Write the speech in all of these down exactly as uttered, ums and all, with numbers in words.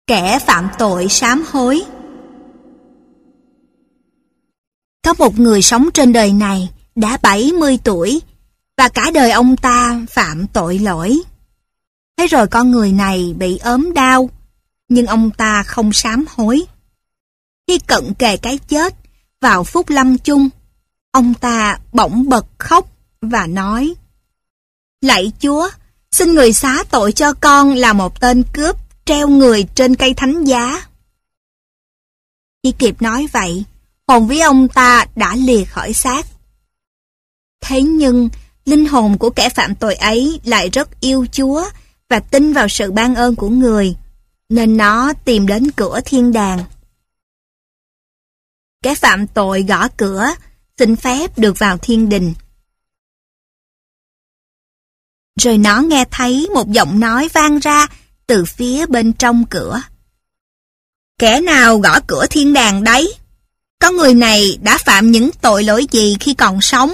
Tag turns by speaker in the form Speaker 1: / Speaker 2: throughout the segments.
Speaker 1: Kẻ phạm tội sám hối. Có một người sống trên đời này đã bảy mươi tuổi và cả đời ông ta phạm tội lỗi. Thế rồi con người này bị ốm đau, nhưng ông ta không sám hối. Khi cận kề cái chết, vào phút lâm chung, ông ta bỗng bật khóc và nói: Lạy Chúa, xin người xá tội cho con là một tên cướp treo người trên cây thánh giá. Chỉ kịp nói vậy, hồn vía ông ta đã lìa khỏi xác. Thế nhưng, linh hồn của kẻ phạm tội ấy lại rất yêu Chúa và tin vào sự ban ơn của người, nên nó tìm đến cửa thiên đàng. Kẻ phạm tội gõ cửa, xin phép được vào thiên đình. Rồi nó nghe thấy một giọng nói vang ra từ phía bên trong cửa. Kẻ nào gõ cửa thiên đàng đấy? Con người này đã phạm những tội lỗi gì khi còn sống?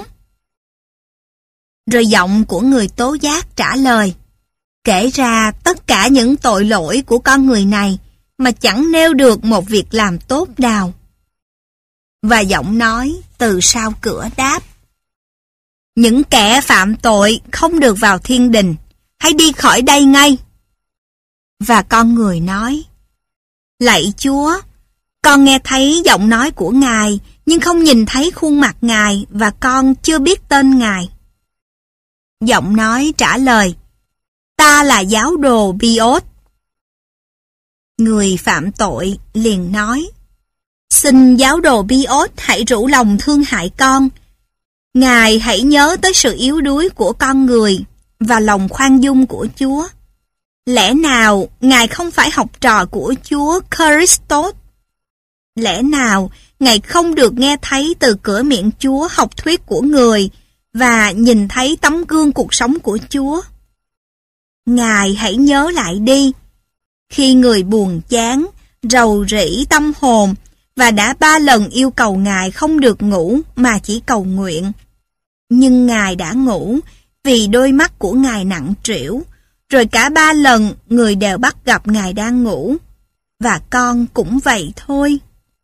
Speaker 1: Rồi giọng của người tố giác trả lời, kể ra tất cả những tội lỗi của con người này mà chẳng nêu được một việc làm tốt nào. Và giọng nói từ sau cửa đáp, những kẻ phạm tội không được vào thiên đình, hãy đi khỏi đây ngay. Và con người nói, lạy Chúa, con nghe thấy giọng nói của Ngài, nhưng không nhìn thấy khuôn mặt Ngài và con chưa biết tên Ngài. Giọng nói trả lời, ta là giáo đồ Biốt. Người phạm tội liền nói, xin giáo đồ Biốt hãy rủ lòng thương hại con. Ngài hãy nhớ tới sự yếu đuối của con người và lòng khoan dung của Chúa. Lẽ nào Ngài không phải học trò của Chúa Christos? Lẽ nào Ngài không được nghe thấy từ cửa miệng Chúa học thuyết của người và nhìn thấy tấm gương cuộc sống của Chúa? Ngài hãy nhớ lại đi. Khi người buồn chán, rầu rĩ tâm hồn và đã ba lần yêu cầu Ngài không được ngủ mà chỉ cầu nguyện. Nhưng Ngài đã ngủ vì đôi mắt của Ngài nặng trĩu, rồi cả ba lần người đều bắt gặp Ngài đang ngủ. Và con cũng vậy thôi.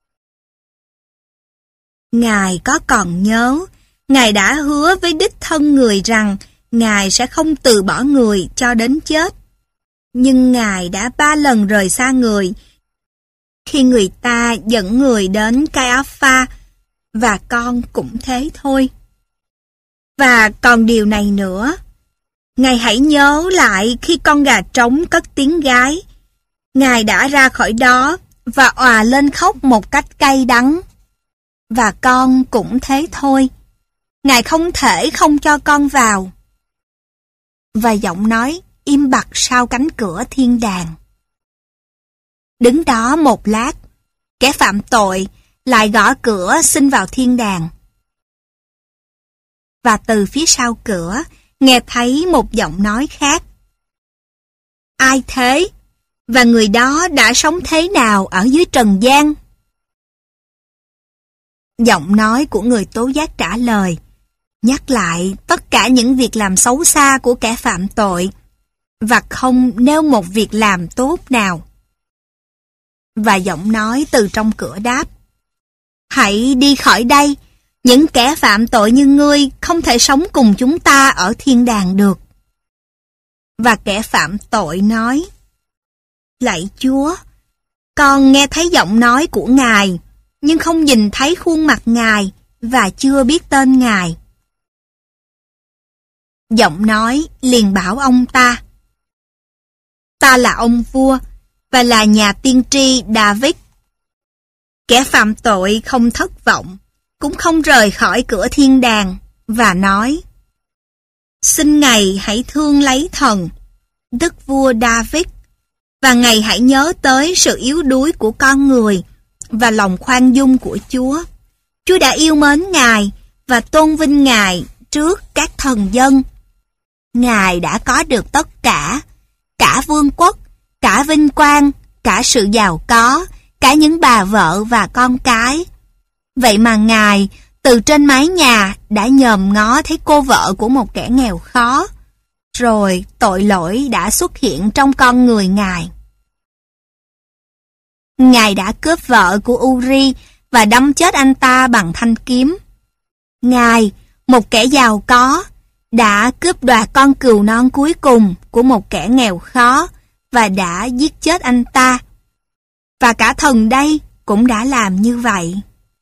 Speaker 1: Ngài có còn nhớ, Ngài đã hứa với đích thân người rằng Ngài sẽ không từ bỏ người cho đến chết. Nhưng Ngài đã ba lần rời xa người khi người ta dẫn người đến Cai-a-pha, và con cũng thế thôi. Và còn điều này nữa, Ngài hãy nhớ lại khi con gà trống cất tiếng gái, Ngài đã ra khỏi đó và òa lên khóc một cách cay đắng. Và con cũng thế thôi. Ngài không thể không cho con vào. Và giọng nói im bặt sau cánh cửa thiên đàng. Đứng đó một lát, kẻ phạm tội lại gõ cửa xin vào thiên đàng. Và từ phía sau cửa, nghe thấy một giọng nói khác. Ai thế? Và người đó đã sống thế nào ở dưới trần gian? Giọng nói của người tố giác trả lời, nhắc lại tất cả những việc làm xấu xa của kẻ phạm tội, và không nêu một việc làm tốt nào. Và giọng nói từ trong cửa đáp, hãy đi khỏi đây, những kẻ phạm tội như ngươi không thể sống cùng chúng ta ở thiên đàng được. Và kẻ phạm tội nói, lạy Chúa, con nghe thấy giọng nói của Ngài, nhưng không nhìn thấy khuôn mặt Ngài và chưa biết tên Ngài. Giọng nói liền bảo ông ta, ta là ông vua và là nhà tiên tri David. Kẻ phạm tội không thất vọng, cũng không rời khỏi cửa thiên đàng, và nói, xin Ngài hãy thương lấy thần, đức vua David, và Ngài hãy nhớ tới sự yếu đuối của con người và lòng khoan dung của Chúa. Chúa đã yêu mến Ngài và tôn vinh Ngài trước các thần dân. Ngài đã có được tất cả, cả vương quốc, cả vinh quang, cả sự giàu có, cả những bà vợ và con cái. Vậy mà Ngài từ trên mái nhà đã nhòm ngó thấy cô vợ của một kẻ nghèo khó. Rồi tội lỗi đã xuất hiện trong con người Ngài. Ngài đã cướp vợ của Uri và đâm chết anh ta bằng thanh kiếm. Ngài, một kẻ giàu có, đã cướp đoạt con cừu non cuối cùng của một kẻ nghèo khó và đã giết chết anh ta. Và cả thần đây cũng đã làm như vậy.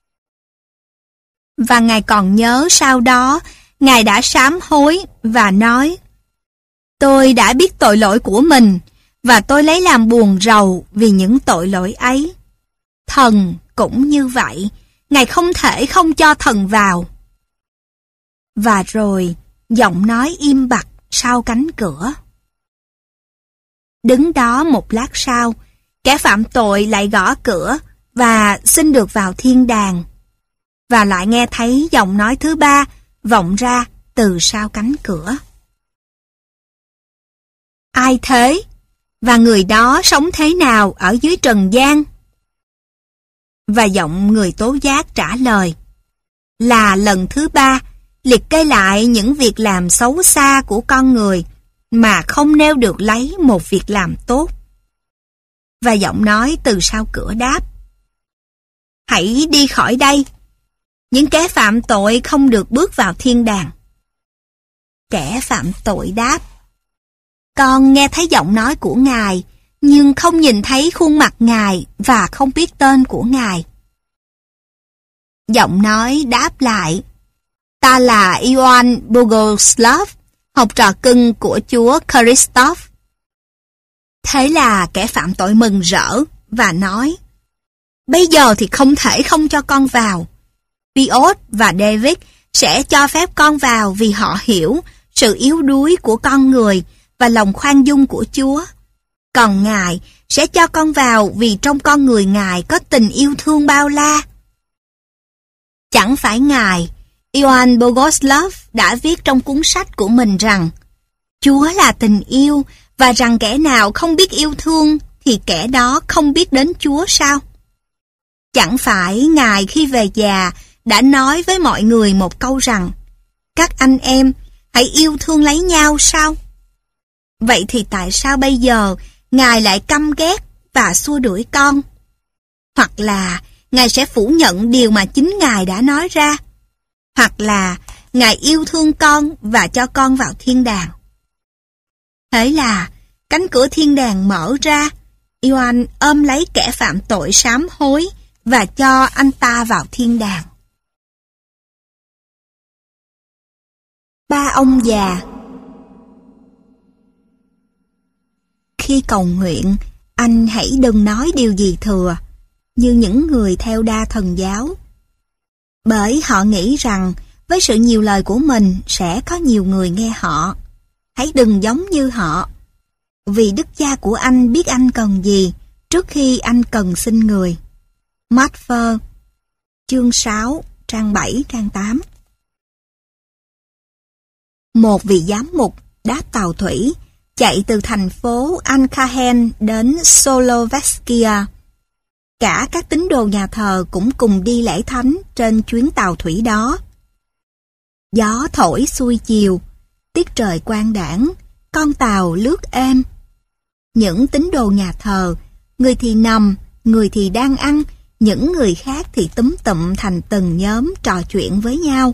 Speaker 1: Và Ngài còn nhớ sau đó, Ngài đã sám hối và nói: Tôi đã biết tội lỗi của mình, và tôi lấy làm buồn rầu vì những tội lỗi ấy. Thần cũng như vậy, Ngài không thể không cho thần vào. Và rồi, giọng nói im bặt sau cánh cửa. Đứng đó một lát sau, kẻ phạm tội lại gõ cửa và xin được vào thiên đàng. Và lại nghe thấy giọng nói thứ ba vọng ra từ sau cánh cửa. Ai thế? Và người đó sống thế nào ở dưới trần gian? Và giọng người tố giác trả lời: Là lần thứ ba, liệt kê lại những việc làm xấu xa của con người mà không nêu được lấy một việc làm tốt. Và giọng nói từ sau cửa đáp: Hãy đi khỏi đây. Những kẻ phạm tội không được bước vào thiên đàng. Kẻ phạm tội đáp: Con nghe thấy giọng nói của Ngài, nhưng không nhìn thấy khuôn mặt Ngài và không biết tên của Ngài. Giọng nói đáp lại: Ta là Ioan Bogoslav, học trò cưng của Chúa Christoph. Thế là kẻ phạm tội mừng rỡ và nói: Bây giờ thì không thể không cho con vào. Piot và David sẽ cho phép con vào vì họ hiểu sự yếu đuối của con người và lòng khoan dung của Chúa. Còn Ngài sẽ cho con vào vì trong con người Ngài có tình yêu thương bao la. Chẳng phải Ngài, Ioan Bogoslav đã viết trong cuốn sách của mình rằng Chúa là tình yêu và rằng kẻ nào không biết yêu thương thì kẻ đó không biết đến Chúa sao? Chẳng phải Ngài khi về già đã nói với mọi người một câu rằng các anh em hãy yêu thương lấy nhau sao? Vậy thì tại sao bây giờ Ngài lại căm ghét và xua đuổi con? Hoặc là Ngài sẽ phủ nhận điều mà chính Ngài đã nói ra? Hoặc là Ngài yêu thương con và cho con vào thiên đàng? Thế là cánh cửa thiên đàng mở ra, Ioan ôm lấy kẻ phạm tội sám hối và cho anh ta vào thiên đàng. Ba ông già. Khi cầu nguyện, anh hãy đừng nói điều gì thừa, như những người theo đa thần giáo. Bởi họ nghĩ rằng với sự nhiều lời của mình sẽ có nhiều người nghe họ. Hãy đừng giống như họ. Vì đức cha của anh biết anh cần gì trước khi anh cần xin người. Matthew, chương sáu, trang bảy, trang tám. Một vị giám mục đáp tàu thủy chạy từ thành phố Ankhahen đến Solovetskia. Cả các tín đồ nhà thờ cũng cùng đi lễ thánh trên chuyến tàu thủy đó. Gió thổi xuôi chiều, tiết trời quang đãng, con tàu lướt êm. Những tín đồ nhà thờ, người thì nằm, người thì đang ăn, những người khác thì túm tụm thành từng nhóm trò chuyện với nhau.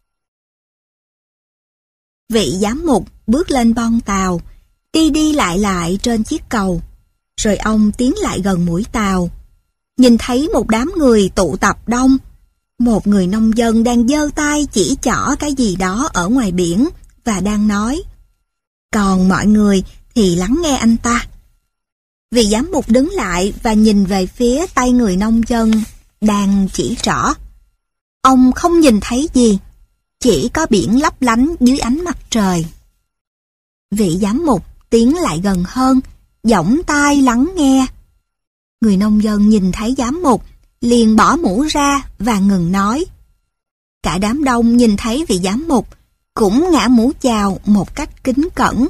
Speaker 1: Vị giám mục bước lên bon tàu, đi đi lại lại trên chiếc cầu. Rồi ông tiến lại gần mũi tàu. Nhìn thấy một đám người tụ tập đông. Một người nông dân đang giơ tay chỉ trỏ cái gì đó ở ngoài biển và đang nói. Còn mọi người thì lắng nghe anh ta. Vị giám mục đứng lại và nhìn về phía tay người nông dân đang chỉ trỏ. Ông không nhìn thấy gì, chỉ có biển lấp lánh dưới ánh mặt trời. Vị giám mục tiến lại gần hơn, giỏng tai lắng nghe. Người nông dân nhìn thấy giám mục, liền bỏ mũ ra và ngừng nói. Cả đám đông nhìn thấy vị giám mục, cũng ngã mũ chào một cách kính cẩn.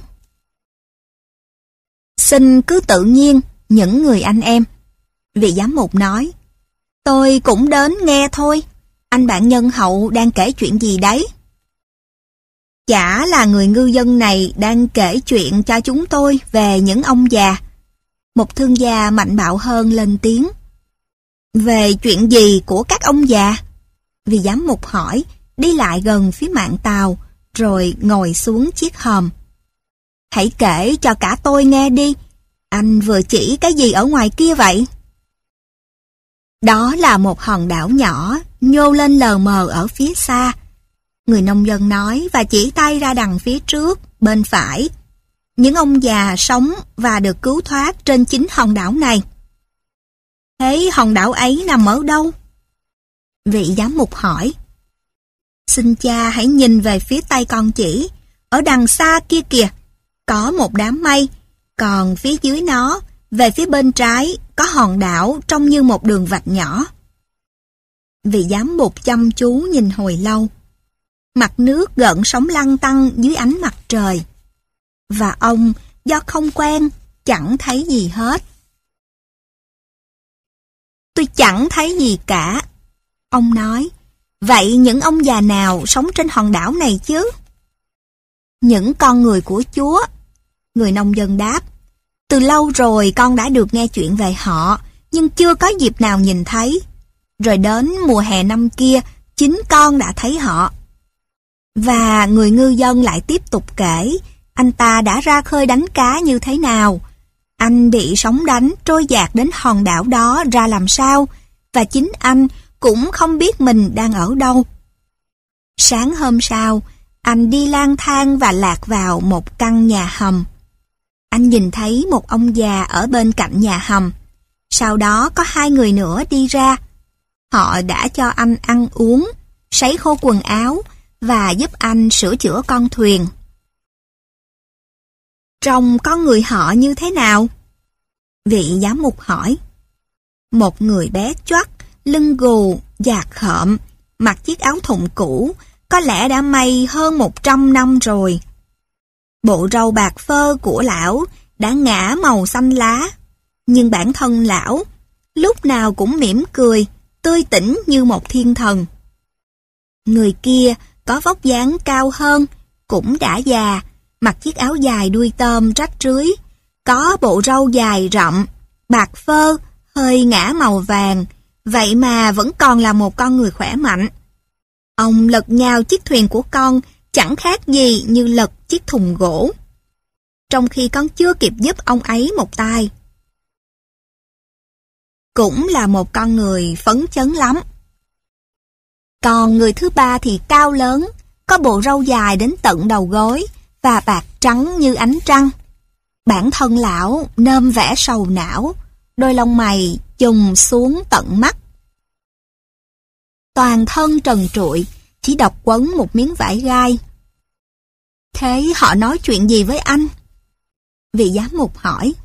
Speaker 1: Xin cứ tự nhiên, những người anh em. Vị giám mục nói. Tôi cũng đến nghe thôi. Anh bạn nhân hậu đang kể chuyện gì đấy? Chả là người ngư dân này đang kể chuyện cho chúng tôi về những ông già. Một thương gia mạnh bạo hơn lên tiếng. Về chuyện gì của các ông già? Vị giám mục hỏi, đi lại gần phía mạn tàu, rồi ngồi xuống chiếc hòm. Hãy kể cho cả tôi nghe đi, anh vừa chỉ cái gì ở ngoài kia vậy? Đó là một hòn đảo nhỏ, nhô lên lờ mờ ở phía xa. Người nông dân nói và chỉ tay ra đằng phía trước, bên phải. Những ông già sống và được cứu thoát trên chính hòn đảo này. Thế hòn đảo ấy nằm ở đâu? Vị giám mục hỏi. Xin cha hãy nhìn về phía tay con chỉ. Ở đằng xa kia kìa, có một đám mây. Còn phía dưới nó, về phía bên trái, có hòn đảo trông như một đường vạch nhỏ. Vị giám mục chăm chú nhìn hồi lâu. Mặt nước gợn sóng lăn tăn dưới ánh mặt trời. Và ông, do không quen, chẳng thấy gì hết. Tôi chẳng thấy gì cả. Ông nói, vậy những ông già nào sống trên hòn đảo này chứ? Những con người của Chúa. Người nông dân đáp, từ lâu rồi con đã được nghe chuyện về họ, nhưng chưa có dịp nào nhìn thấy. Rồi đến mùa hè năm kia, chính con đã thấy họ. Và người ngư dân lại tiếp tục kể, anh ta đã ra khơi đánh cá như thế nào. Anh bị sóng đánh trôi dạt đến hòn đảo đó ra làm sao, và chính anh cũng không biết mình đang ở đâu. Sáng hôm sau, anh đi lang thang và lạc vào một căn nhà hầm. Anh nhìn thấy một ông già ở bên cạnh nhà hầm. Sau đó có hai người nữa đi ra. Họ đã cho anh ăn uống, sấy khô quần áo và giúp anh sửa chữa con thuyền. Trông con người họ như thế nào? Vị giám mục hỏi. Một người bé choắt, lưng gù, dạt khợm, mặc chiếc áo thụng cũ, có lẽ đã may hơn một trăm năm rồi. Bộ râu bạc phơ của lão đã ngả màu xanh lá, nhưng bản thân lão lúc nào cũng mỉm cười, tươi tỉnh như một thiên thần. Người kia có vóc dáng cao hơn, cũng đã già, mặc chiếc áo dài đuôi tôm rách rưới, có bộ râu dài rậm, bạc phơ, hơi ngả màu vàng, vậy mà vẫn còn là một con người khỏe mạnh. Ông lật nhào chiếc thuyền của con chẳng khác gì như lật chiếc thùng gỗ, trong khi con chưa kịp giúp ông ấy một tay. Cũng là một con người phấn chấn lắm. Còn người thứ ba thì cao lớn, có bộ râu dài đến tận đầu gối và bạc trắng như ánh trăng. Bản thân lão nơm vẻ sầu não, đôi lông mày chùng xuống tận mắt. Toàn thân trần trụi, chỉ độc quấn một miếng vải gai. Thế họ nói chuyện gì với anh? Vị giám mục hỏi.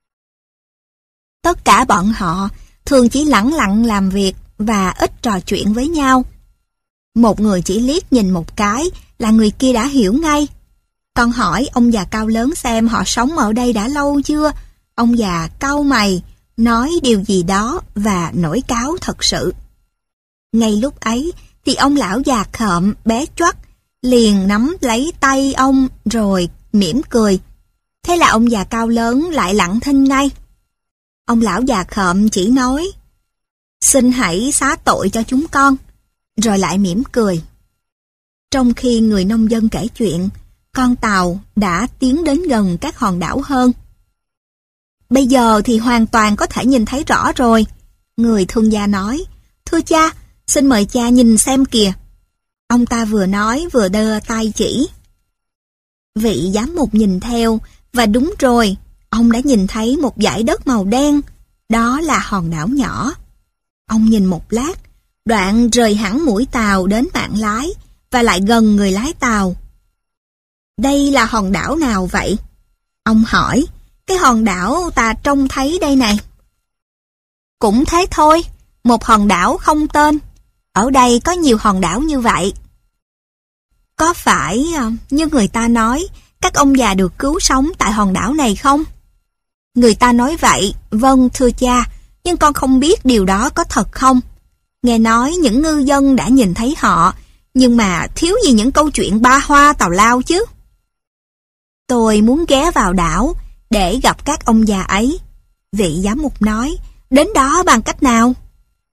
Speaker 1: Tất cả bọn họ thường chỉ lẳng lặng làm việc và ít trò chuyện với nhau. Một người chỉ liếc nhìn một cái là người kia đã hiểu ngay. Con hỏi ông già cao lớn xem họ sống ở đây đã lâu chưa. Ông già cau mày, nói điều gì đó và nổi cáu thật sự. Ngay lúc ấy thì ông lão già khợm bé choắt liền nắm lấy tay ông rồi mỉm cười. Thế là ông già cao lớn lại lặng thinh ngay. Ông lão già khợm chỉ nói, xin hãy xá tội cho chúng con, rồi lại mỉm cười. Trong khi người nông dân kể chuyện, con tàu đã tiến đến gần các hòn đảo hơn. Bây giờ thì hoàn toàn có thể nhìn thấy rõ rồi. Người thương gia nói, thưa cha, xin mời cha nhìn xem kìa. Ông ta vừa nói vừa đưa tay chỉ. Vị giám mục nhìn theo, và đúng rồi, ông đã nhìn thấy một dải đất màu đen, đó là hòn đảo nhỏ. Ông nhìn một lát, đoạn rời hẳn mũi tàu đến mạn lái, và lại gần người lái tàu. Đây là hòn đảo nào vậy? Ông hỏi, cái hòn đảo ta trông thấy đây này. Cũng thế thôi, một hòn đảo không tên. Ở đây có nhiều hòn đảo như vậy. Có phải như người ta nói, các ông già được cứu sống tại hòn đảo này không? Người ta nói vậy, vâng thưa cha, nhưng con không biết điều đó có thật không. Nghe nói những ngư dân đã nhìn thấy họ, nhưng mà thiếu gì những câu chuyện ba hoa tào lao chứ. Tôi muốn ghé vào đảo để gặp các ông già ấy. Vị giám mục nói, đến đó bằng cách nào?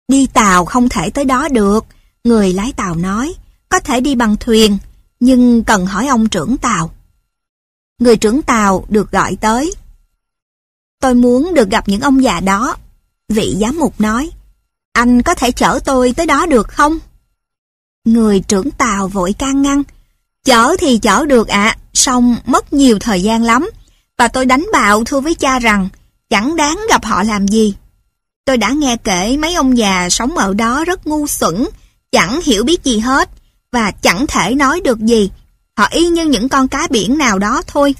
Speaker 1: Đi tàu không thể tới đó được, người lái tàu nói. Có thể đi bằng thuyền, nhưng cần hỏi ông trưởng tàu. Người trưởng tàu được gọi tới. Tôi muốn được gặp những ông già đó. Vị giám mục nói, anh có thể chở tôi tới đó được không? Người trưởng tàu vội can ngăn. Chở thì chở được ạ, à, song mất nhiều thời gian lắm. Và tôi đánh bạo thưa với cha rằng chẳng đáng gặp họ làm gì. Tôi đã nghe kể mấy ông già sống ở đó rất ngu xuẩn, chẳng hiểu biết gì hết, và chẳng thể nói được gì. Họ y như những con cá biển nào đó thôi.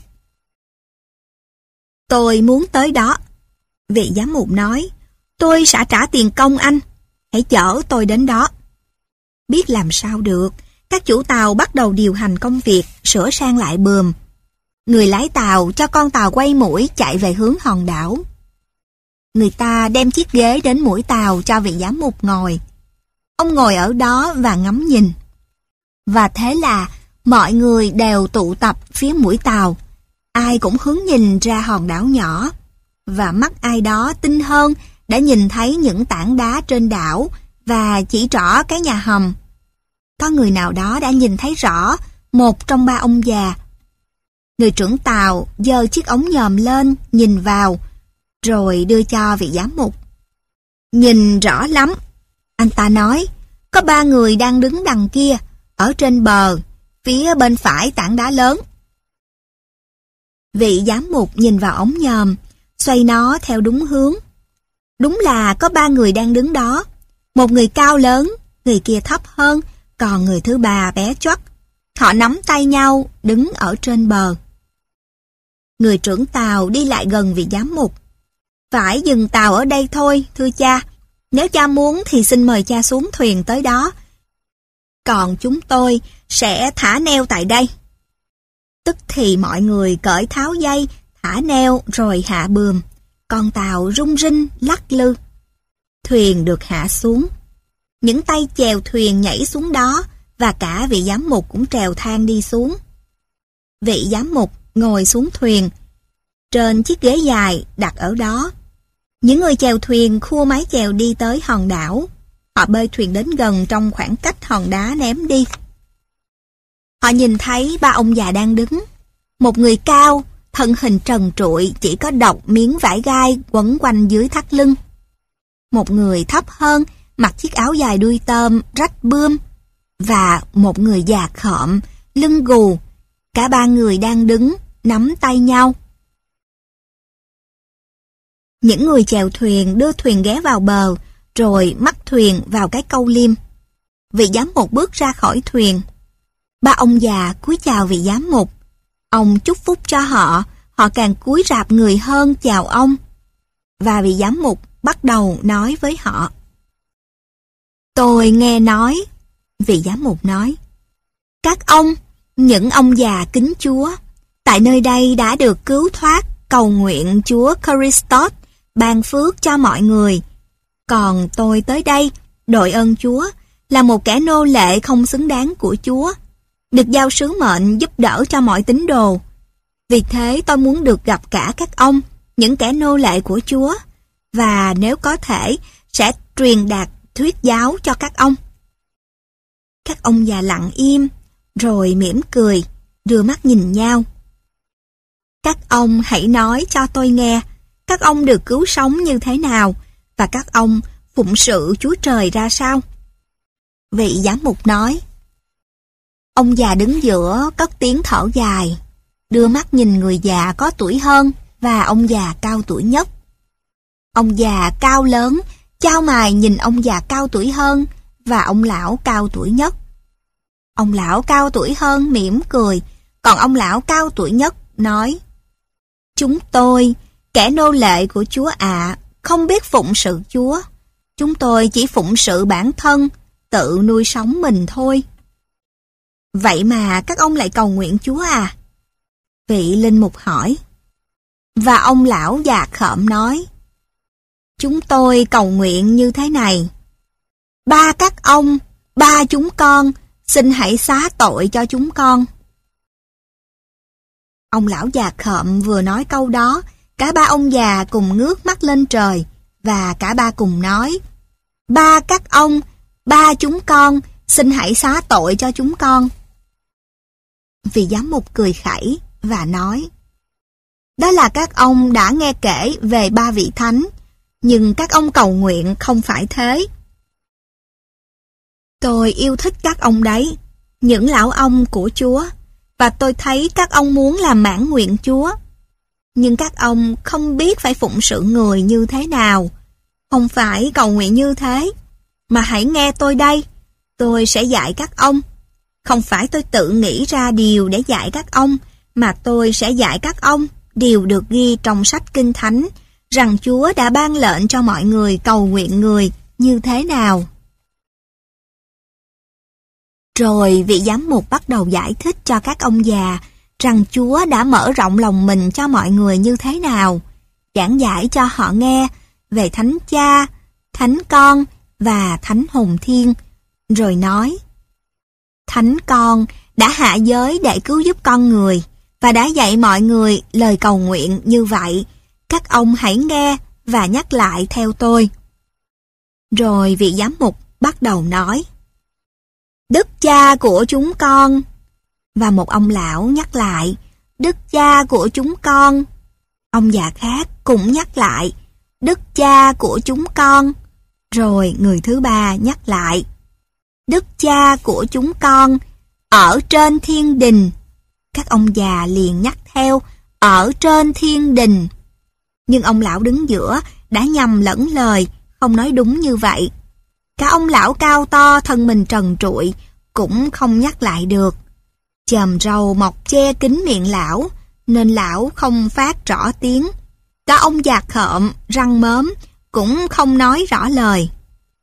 Speaker 1: Tôi muốn tới đó. Vị giám mục nói, tôi sẽ trả tiền công anh. Hãy chở tôi đến đó. Biết làm sao được, các chủ tàu bắt đầu điều hành công việc, sửa sang lại buồm. Người lái tàu cho con tàu quay mũi chạy về hướng hòn đảo. Người ta đem chiếc ghế đến mũi tàu cho vị giám mục ngồi. Ông ngồi ở đó và ngắm nhìn. Và thế là mọi người đều tụ tập phía mũi tàu. Ai cũng hướng nhìn ra hòn đảo nhỏ. Và mắt ai đó tinh hơn đã nhìn thấy những tảng đá trên đảo và chỉ rõ cái nhà hầm. Có người nào đó đã nhìn thấy rõ một trong ba ông già. Người trưởng tàu giơ chiếc ống nhòm lên nhìn vào, rồi đưa cho vị giám mục. Nhìn rõ lắm, anh ta nói, có ba người đang đứng đằng kia, ở trên bờ, phía bên phải tảng đá lớn. Vị giám mục nhìn vào ống nhòm, xoay nó theo đúng hướng. Đúng là có ba người đang đứng đó. Một người cao lớn, người kia thấp hơn, còn người thứ ba bé choắt. Họ nắm tay nhau, đứng ở trên bờ. Người trưởng tàu đi lại gần vị giám mục. Phải dừng tàu ở đây thôi, thưa cha. Nếu cha muốn thì xin mời cha xuống thuyền tới đó. Còn chúng tôi sẽ thả neo tại đây. Tức thì mọi người cởi tháo dây, thả neo rồi hạ buồm. Con tàu rung rinh, lắc lư. Thuyền được hạ xuống. Những tay chèo thuyền nhảy xuống đó và cả vị giám mục cũng trèo thang đi xuống. Vị giám mục ngồi xuống thuyền. Trên chiếc ghế dài đặt ở đó. Những người chèo thuyền khua mái chèo đi tới hòn đảo. Họ bơi thuyền đến gần trong khoảng cách hòn đá ném đi. Họ nhìn thấy ba ông già đang đứng. Một người cao, thân hình trần trụi, chỉ có độc miếng vải gai quấn quanh dưới thắt lưng. Một người thấp hơn, mặc chiếc áo dài đuôi tôm, rách bươm. Và một người già khọm, lưng gù. Cả ba người đang đứng, nắm tay nhau. Những người chèo thuyền đưa thuyền ghé vào bờ, rồi mắc thuyền vào cái câu liêm. Vị giám mục bước ra khỏi thuyền. Ba ông già cúi chào vị giám mục. Ông chúc phúc cho họ, họ càng cúi rạp người hơn chào ông. Và vị giám mục bắt đầu nói với họ. Tôi nghe nói, vị giám mục nói, các ông, những ông già kính Chúa, tại nơi đây đã được cứu thoát, cầu nguyện Chúa Christos ban phước cho mọi người. Còn tôi tới đây, đội ơn Chúa, là một kẻ nô lệ không xứng đáng của Chúa, được giao sứ mệnh giúp đỡ cho mọi tín đồ. Vì thế tôi muốn được gặp cả các ông, những kẻ nô lệ của Chúa, và nếu có thể, sẽ truyền đạt thuyết giáo cho các ông. Các ông già lặng im, rồi mỉm cười, đưa mắt nhìn nhau. Các ông hãy nói cho tôi nghe, các ông được cứu sống như thế nào, và các ông phụng sự Chúa Trời ra sao? Vị giám mục nói. Ông già đứng giữa cất tiếng thở dài, đưa mắt nhìn người già có tuổi hơn và ông già cao tuổi nhất. Ông già cao lớn, chau mày nhìn ông già cao tuổi hơn và ông lão cao tuổi nhất. Ông lão cao tuổi hơn mỉm cười, còn ông lão cao tuổi nhất nói: Chúng tôi, kẻ nô lệ của Chúa ạ, à, không biết phụng sự Chúa. Chúng tôi chỉ phụng sự bản thân, tự nuôi sống mình thôi. Vậy mà các ông lại cầu nguyện Chúa à? Vị linh mục hỏi. Và ông lão già khợm nói: Chúng tôi cầu nguyện như thế này: Ba các ông, ba chúng con, xin hãy xá tội cho chúng con. Ông lão già khợm vừa nói câu đó, cả ba ông già cùng ngước mắt lên trời, và cả ba cùng nói: Ba các ông, ba chúng con, xin hãy xá tội cho chúng con. Vị giám mục cười khẩy và nói, đó là các ông đã nghe kể về ba vị thánh, nhưng các ông cầu nguyện không phải thế. Tôi yêu thích các ông đấy, những lão ông của Chúa, và tôi thấy các ông muốn làm mãn nguyện Chúa. Nhưng các ông không biết phải phụng sự người như thế nào. Không phải cầu nguyện như thế, mà hãy nghe tôi đây, tôi sẽ dạy các ông. Không phải tôi tự nghĩ ra điều để dạy các ông, mà tôi sẽ dạy các ông điều được ghi trong sách Kinh Thánh, rằng Chúa đã ban lệnh cho mọi người cầu nguyện người như thế nào. Rồi vị giám mục bắt đầu giải thích cho các ông già rằng Chúa đã mở rộng lòng mình cho mọi người như thế nào, giảng giải cho họ nghe về Thánh Cha, Thánh Con và Thánh Hồn Thiên, rồi nói, Thánh Con đã hạ giới để cứu giúp con người, và đã dạy mọi người lời cầu nguyện như vậy. Các ông hãy nghe và nhắc lại theo tôi. Rồi vị giám mục bắt đầu nói, Đức Cha của chúng con. Và một ông lão nhắc lại, Đức Cha của chúng con. Ông già khác cũng nhắc lại, Đức Cha của chúng con. Rồi người thứ ba nhắc lại, Đức Cha của chúng con ở trên thiên đình. Các ông già liền nhắc theo, ở trên thiên đình. Nhưng ông lão đứng giữa đã nhầm lẫn lời, không nói đúng như vậy. Cả ông lão cao to thân mình trần trụi cũng không nhắc lại được. Chòm râu mọc che kín miệng lão, nên lão không phát rõ tiếng. Cả ông già khợm, răng mớm cũng không nói rõ lời.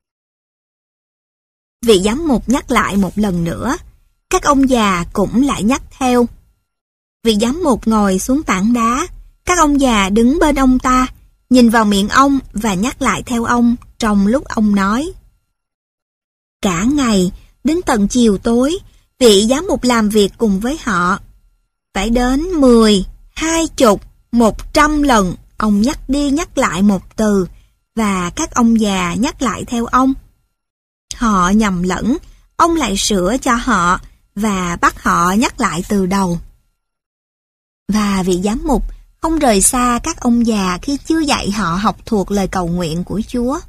Speaker 1: Vị giám mục nhắc lại một lần nữa, các ông già cũng lại nhắc theo. Vị giám mục ngồi xuống tảng đá, các ông già đứng bên ông ta, nhìn vào miệng ông và nhắc lại theo ông trong lúc ông nói. Cả ngày, đến tận chiều tối, vị giám mục làm việc cùng với họ. Phải đến mười, hai chục, một trăm lần, ông nhắc đi nhắc lại một từ, và các ông già nhắc lại theo ông. Họ nhầm lẫn, ông lại sửa cho họ, và bắt họ nhắc lại từ đầu. Và vị giám mục không rời xa các ông già khi chưa dạy họ học thuộc lời cầu nguyện của Chúa.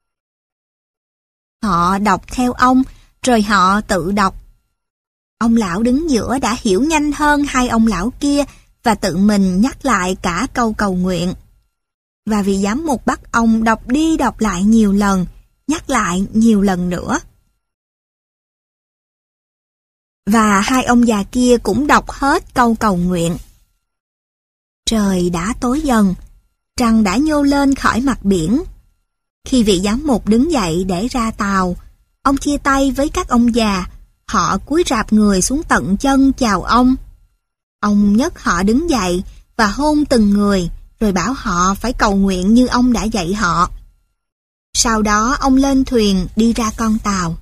Speaker 1: Họ đọc theo ông, rồi họ tự đọc. Ông lão đứng giữa đã hiểu nhanh hơn hai ông lão kia và tự mình nhắc lại cả câu cầu nguyện. Và vị giám mục bắt ông đọc đi đọc lại nhiều lần, nhắc lại nhiều lần nữa. Và hai ông già kia cũng đọc hết câu cầu nguyện. Trời đã tối dần, trăng đã nhô lên khỏi mặt biển. Khi vị giám mục đứng dậy để ra tàu, ông chia tay với các ông già, họ cúi rạp người xuống tận chân chào ông. Ông nhấc họ đứng dậy và hôn từng người, rồi bảo họ phải cầu nguyện như ông đã dạy họ. Sau đó ông lên thuyền đi ra con tàu.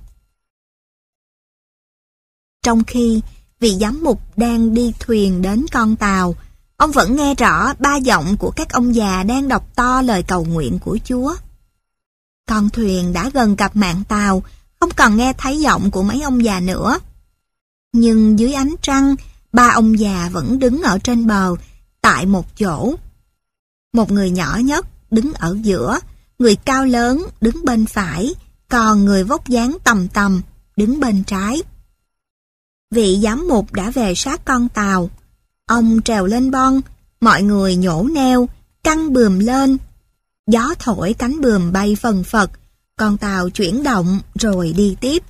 Speaker 1: Trong khi vị giám mục đang đi thuyền đến con tàu, ông vẫn nghe rõ ba giọng của các ông già đang đọc to lời cầu nguyện của Chúa. Con thuyền đã gần cập mạn tàu, không còn nghe thấy giọng của mấy ông già nữa. Nhưng dưới ánh trăng, ba ông già vẫn đứng ở trên bờ, tại một chỗ. Một người nhỏ nhất đứng ở giữa, người cao lớn đứng bên phải, còn người vóc dáng tầm tầm đứng bên trái. Vị giám mục đã về sát con tàu. Ông trèo lên bon, mọi người nhổ neo, căng buồm lên. Gió thổi cánh buồm bay phần phật, con tàu chuyển động rồi đi tiếp.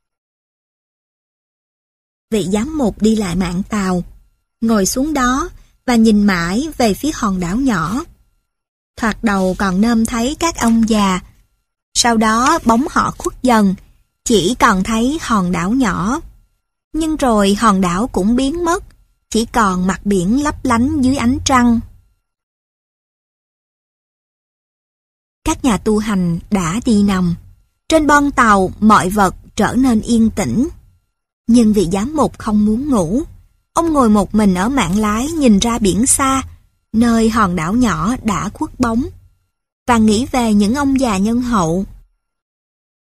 Speaker 1: Vị giám mục đi lại mạn tàu, ngồi xuống đó và nhìn mãi về phía hòn đảo nhỏ. Thoạt đầu còn nôm thấy các ông già, sau đó bóng họ khuất dần, chỉ còn thấy hòn đảo nhỏ. Nhưng rồi hòn đảo cũng biến mất, chỉ còn mặt biển lấp lánh dưới ánh trăng. Các nhà tu hành đã đi nằm. Trên bon tàu mọi vật trở nên yên tĩnh. Nhưng vị giám mục không muốn ngủ. Ông ngồi một mình ở mạn lái nhìn ra biển xa, nơi hòn đảo nhỏ đã khuất bóng, và nghĩ về những ông già nhân hậu.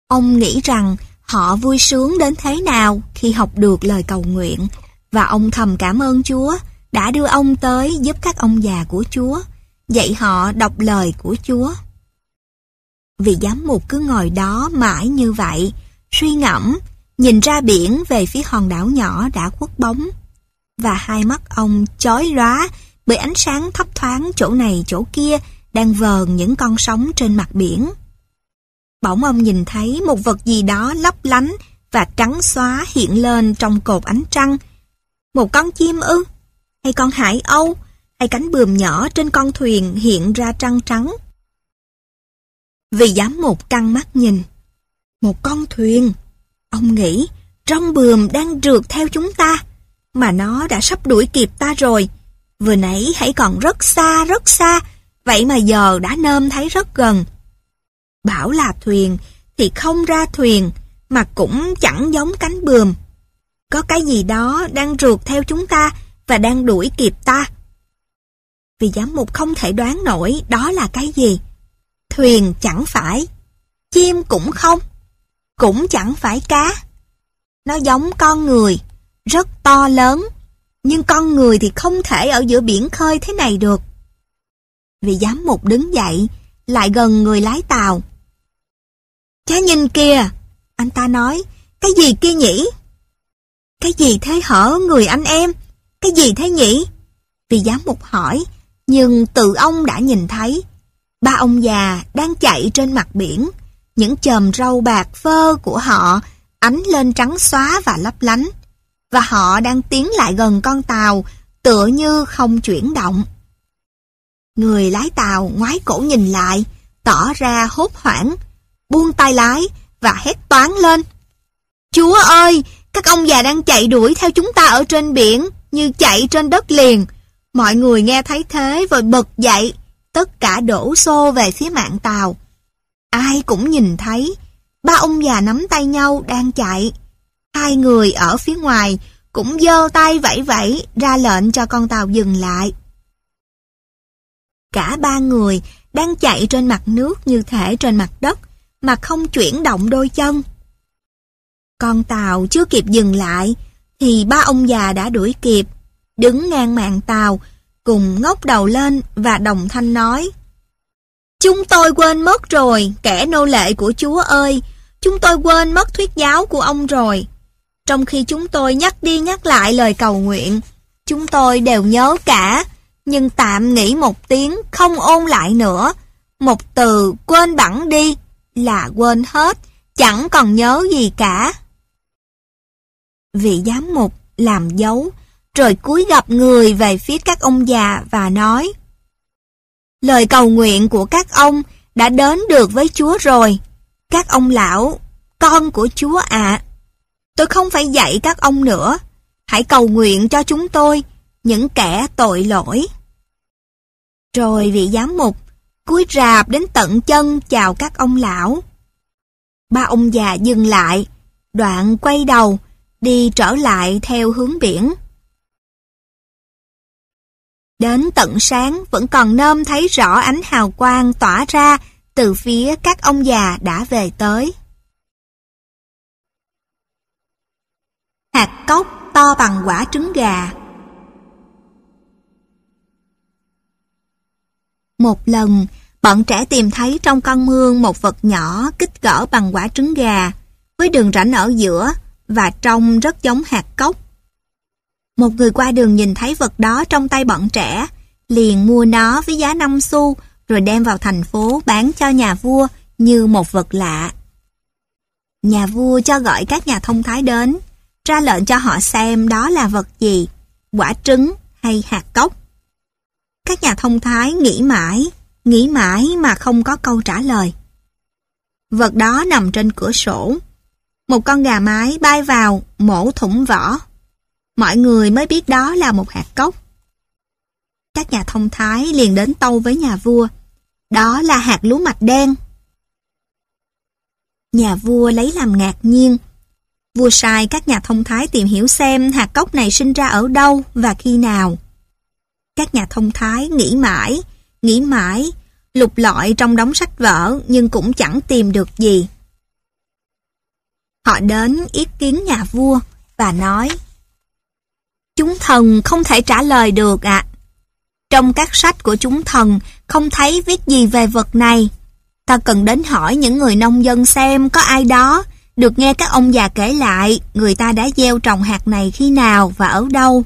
Speaker 1: Ông nghĩ rằng họ vui sướng đến thế nào khi học được lời cầu nguyện, và ông thầm cảm ơn Chúa đã đưa ông tới giúp các ông già của Chúa, dạy họ đọc lời của Chúa. Vị giám mục cứ ngồi đó mãi như vậy, suy ngẫm, nhìn ra biển về phía hòn đảo nhỏ đã khuất bóng, và hai mắt ông chói lóa bởi ánh sáng thấp thoáng chỗ này chỗ kia đang vờn những con sóng trên mặt biển. Bỗng ông nhìn thấy một vật gì đó lấp lánh và trắng xóa hiện lên trong cột ánh trăng. Một con chim ư? Hay con hải âu? Hay cánh bướm nhỏ trên con thuyền hiện ra trăng trắng? Vị giám mục căng mắt nhìn. Một con thuyền. Ông nghĩ, rong bướm đang rượt theo chúng ta, mà nó đã sắp đuổi kịp ta rồi. Vừa nãy hãy còn rất xa, rất xa, vậy mà giờ đã nôm thấy rất gần. Bảo là thuyền thì không ra thuyền, mà cũng chẳng giống cánh bướm. Có cái gì đó đang rượt theo chúng ta và đang đuổi kịp ta. Vì giám mục không thể đoán nổi đó là cái gì. Thuyền chẳng phải, chim cũng không, cũng chẳng phải cá. Nó giống con người, rất to lớn, nhưng con người thì không thể ở giữa biển khơi thế này được. Vị giám mục đứng dậy, lại gần người lái tàu. Chá nhìn kìa, anh ta nói, cái gì kia nhỉ? Cái gì thế hở người anh em? Cái gì thế nhỉ? Vị giám mục hỏi, nhưng tự ông đã nhìn thấy. Ba ông già đang chạy trên mặt biển, những chòm râu bạc phơ của họ ánh lên trắng xóa và lấp lánh, và họ đang tiến lại gần con tàu, tựa như không chuyển động. Người lái tàu ngoái cổ nhìn lại, tỏ ra hốt hoảng, buông tay lái và hét toáng lên. Chúa ơi, các ông già đang chạy đuổi theo chúng ta ở trên biển, như chạy trên đất liền. Mọi người nghe thấy thế vội bật dậy, tất cả đổ xô về phía mạn tàu. Ai cũng nhìn thấy, ba ông già nắm tay nhau đang chạy. Hai người ở phía ngoài cũng giơ tay vẫy vẫy ra lệnh cho con tàu dừng lại. Cả ba người đang chạy trên mặt nước như thể trên mặt đất, mà không chuyển động đôi chân. Con tàu chưa kịp dừng lại, thì ba ông già đã đuổi kịp, đứng ngang mạn tàu, cùng ngóc đầu lên và đồng thanh nói: Chúng tôi quên mất rồi, kẻ nô lệ của Chúa ơi, chúng tôi quên mất thuyết giáo của ông rồi. Trong khi chúng tôi nhắc đi nhắc lại lời cầu nguyện, chúng tôi đều nhớ cả, nhưng tạm nghỉ một tiếng không ôn lại nữa. Một từ quên bẵng đi là quên hết, chẳng còn nhớ gì cả. Vị giám mục làm dấu, rồi cúi gập người về phía các ông già và nói: Lời cầu nguyện của các ông đã đến được với Chúa rồi. Các ông lão, con của Chúa ạ. Tôi không phải dạy các ông nữa. Hãy cầu nguyện cho chúng tôi, những kẻ tội lỗi. Rồi vị giám mục cúi rạp đến tận chân chào các ông lão. Ba ông già dừng lại, đoạn quay đầu, đi trở lại theo hướng biển. Đến tận sáng vẫn còn nôm thấy rõ ánh hào quang tỏa ra từ phía các ông già đã về tới. Hạt cóc to bằng quả trứng gà. Một lần, bọn trẻ tìm thấy trong con mương một vật nhỏ kích cỡ bằng quả trứng gà, với đường rãnh ở giữa và trông rất giống hạt cóc. Một người qua đường nhìn thấy vật đó trong tay bọn trẻ, liền mua nó với giá năm xu, rồi đem vào thành phố bán cho nhà vua như một vật lạ. Nhà vua cho gọi các nhà thông thái đến, ra lệnh cho họ xem đó là vật gì, quả trứng hay hạt cóc. Các nhà thông thái nghĩ mãi, nghĩ mãi mà không có câu trả lời. Vật đó nằm trên cửa sổ. Một con gà mái bay vào, mổ thủng vỏ. Mọi người mới biết đó là một hạt cóc. Các nhà thông thái liền đến tâu với nhà vua. Đó là hạt lúa mạch đen. Nhà vua lấy làm ngạc nhiên. Vua sai các nhà thông thái tìm hiểu xem hạt cóc này sinh ra ở đâu và khi nào. Các nhà thông thái nghĩ mãi, nghĩ mãi, lục lọi trong đống sách vở nhưng cũng chẳng tìm được gì. Họ đến ý kiến nhà vua và nói: Chúng thần không thể trả lời được ạ. Trong các sách của chúng thần không thấy viết gì về vật này. Ta cần đến hỏi những người nông dân xem có ai đó được nghe các ông già kể lại người ta đã gieo trồng hạt này khi nào và ở đâu.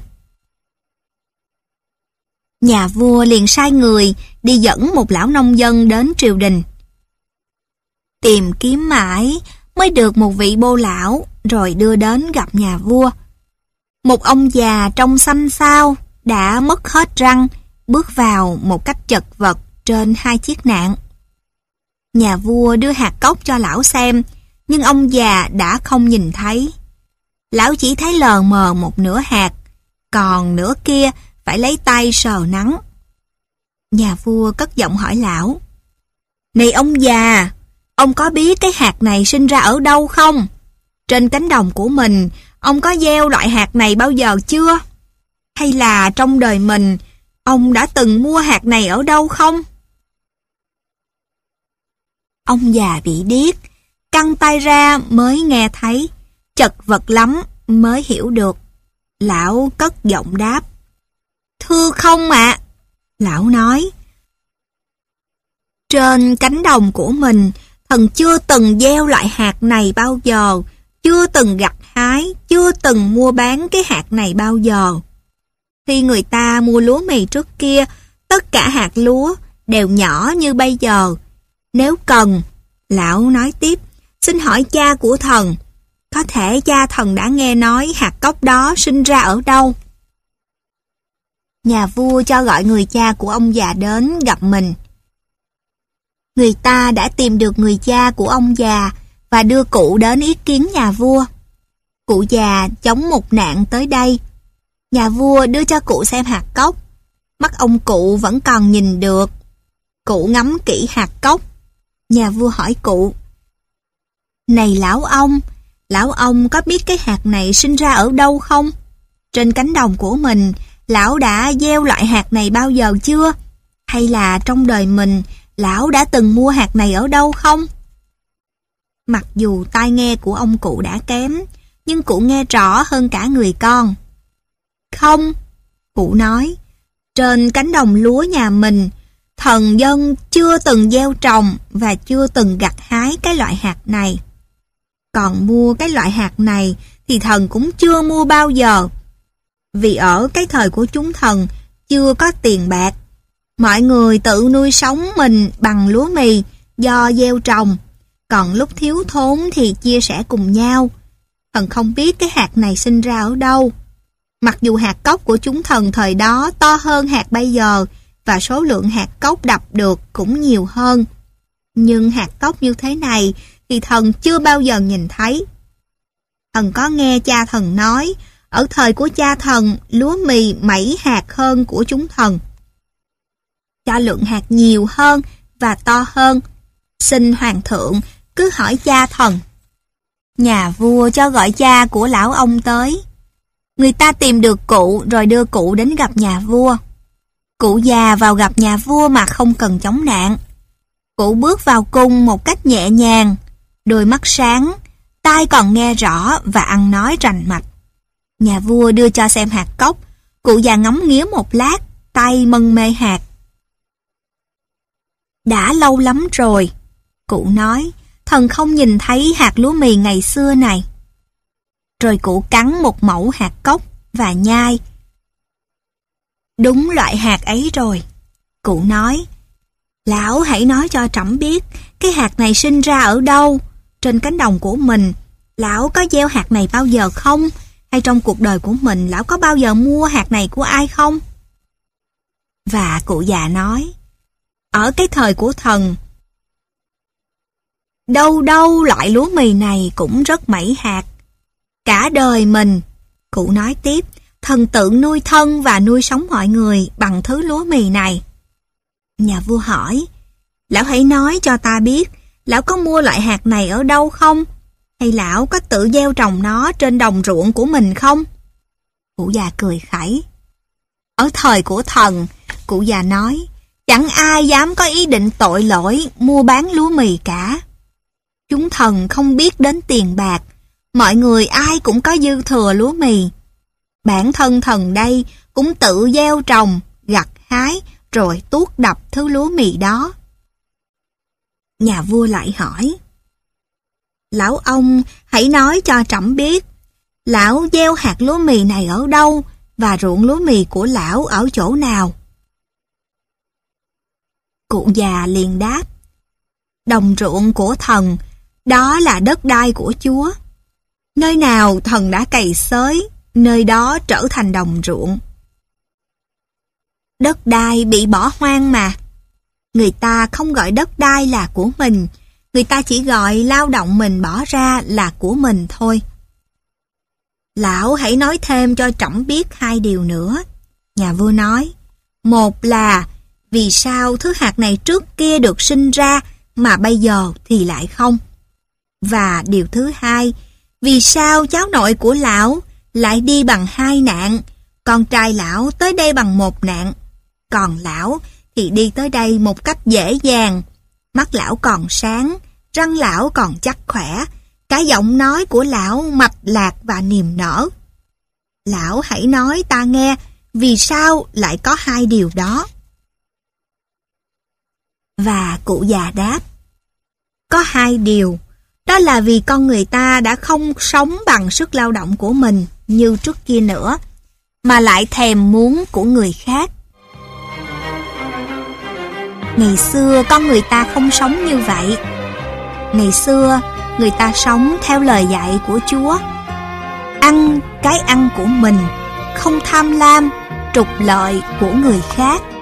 Speaker 1: Nhà vua liền sai người đi dẫn một lão nông dân đến triều đình. Tìm kiếm mãi mới được một vị bô lão rồi đưa đến gặp nhà vua. Một ông già trông xanh xao, đã mất hết răng, bước vào một cách chật vật trên hai chiếc nạng. Nhà vua đưa hạt cốc cho lão xem, nhưng ông già đã không nhìn thấy. Lão chỉ thấy lờ mờ một nửa hạt, còn nửa kia phải lấy tay sờ nắng. Nhà vua cất giọng hỏi lão: Này ông già, ông có biết cái hạt này sinh ra ở đâu không? Trên cánh đồng của mình, ông có gieo loại hạt này bao giờ chưa? Hay là trong đời mình, ông đã từng mua hạt này ở đâu không? Ông già bị điếc, căng tay ra mới nghe thấy, chật vật lắm mới hiểu được. Lão cất giọng đáp: Thưa không ạ. Lão nói: Trên cánh đồng của mình, thần chưa từng gieo loại hạt này bao giờ, chưa từng gặt hái, chưa từng mua bán cái hạt này bao giờ. Khi người ta mua lúa mì trước kia, tất cả hạt lúa đều nhỏ như bây giờ. Nếu cần, lão nói tiếp, xin hỏi cha của thần, có thể cha thần đã nghe nói hạt cốc đó sinh ra ở đâu? Nhà vua cho gọi người cha của ông già đến gặp mình. Người ta đã tìm được người cha của ông già và đưa cụ đến ý kiến nhà vua. Cụ già chống một nạn tới đây. Nhà vua đưa cho cụ xem hạt cốc. Mắt ông cụ vẫn còn nhìn được. Cụ ngắm kỹ hạt cốc. Nhà vua hỏi cụ: Này lão ông, lão ông có biết cái hạt này sinh ra ở đâu không? Trên cánh đồng của mình, lão đã gieo loại hạt này bao giờ chưa? Hay là trong đời mình, lão đã từng mua hạt này ở đâu không? Mặc dù tai nghe của ông cụ đã kém, nhưng cụ nghe rõ hơn cả người con. Không, cụ nói, trên cánh đồng lúa nhà mình, thần dân chưa từng gieo trồng và chưa từng gặt hái cái loại hạt này. Còn mua cái loại hạt này thì thần cũng chưa mua bao giờ. Vì ở cái thời của chúng thần chưa có tiền bạc, mọi người tự nuôi sống mình bằng lúa mì do gieo trồng, còn lúc thiếu thốn thì chia sẻ cùng nhau. Thần không biết cái hạt này sinh ra ở đâu. Mặc dù hạt cốc của chúng thần thời đó to hơn hạt bây giờ và số lượng hạt cốc đập được cũng nhiều hơn, nhưng hạt cốc như thế này thì thần chưa bao giờ nhìn thấy. Thần có nghe cha thần nói, ở thời của cha thần, lúa mì mẩy hạt hơn của chúng thần, cho lượng hạt nhiều hơn và to hơn. Xin hoàng thượng cứ hỏi cha thần. Nhà vua cho gọi cha của lão ông tới. Người ta tìm được cụ rồi đưa cụ đến gặp nhà vua. Cụ già vào gặp nhà vua mà không cần chống nạn. Cụ bước vào cung một cách nhẹ nhàng, đôi mắt sáng, tai còn nghe rõ và ăn nói rành mạch. Nhà vua đưa cho xem hạt cốc. Cụ già ngắm nghía một lát, tay mân mê hạt. Đã lâu lắm rồi, cụ nói, thần không nhìn thấy hạt lúa mì ngày xưa này. Rồi cụ cắn một mẩu hạt cốc và nhai. Đúng loại hạt ấy rồi, cụ nói. Lão hãy nói cho trẫm biết cái hạt này sinh ra ở đâu. Trên cánh đồng của mình, lão có gieo hạt này bao giờ không? Hay trong cuộc đời của mình, lão có bao giờ mua hạt này của ai không? Và cụ già nói, ở cái thời của thần, đâu đâu loại lúa mì này cũng rất mẩy hạt. Cả đời mình, cụ nói tiếp, thần tự nuôi thân và nuôi sống mọi người bằng thứ lúa mì này. Nhà vua hỏi, lão hãy nói cho ta biết, lão có mua loại hạt này ở đâu không? Hay lão có tự gieo trồng nó trên đồng ruộng của mình không? Cụ già cười khẩy. Ở thời của thần, cụ già nói, chẳng ai dám có ý định tội lỗi mua bán lúa mì cả. Chúng thần không biết đến tiền bạc, mọi người ai cũng có dư thừa lúa mì. Bản thân thần đây cũng tự gieo trồng, gặt hái, rồi tuốt đập thứ lúa mì đó. Nhà vua lại hỏi, lão ông hãy nói cho trẫm biết, lão gieo hạt lúa mì này ở đâu và ruộng lúa mì của lão ở chỗ nào? Cụ già liền đáp, đồng ruộng của thần, đó là đất đai của Chúa. Nơi nào thần đã cày xới, nơi đó trở thành đồng ruộng. Đất đai bị bỏ hoang mà. Người ta không gọi đất đai là của mình, người ta chỉ gọi lao động mình bỏ ra là của mình thôi. Lão hãy nói thêm cho trẫm biết hai điều nữa. Nhà vua nói, một là vì sao thứ hạt này trước kia được sinh ra mà bây giờ thì lại không? Và điều thứ hai, vì sao cháu nội của lão lại đi bằng hai nạn, con trai lão tới đây bằng một nạn, còn lão thì đi tới đây một cách dễ dàng. Mắt lão còn sáng, răng lão còn chắc khỏe, cả giọng nói của lão mạch lạc và niềm nở. Lão hãy nói ta nghe, vì sao lại có hai điều đó? Và cụ già đáp, có hai điều, đó là vì con người ta đã không sống bằng sức lao động của mình như trước kia nữa, mà lại thèm muốn của người khác. Ngày xưa con người ta không sống như vậy. Ngày xưa người ta sống theo lời dạy của Chúa, ăn cái ăn của mình, không tham lam, trục lợi của người khác.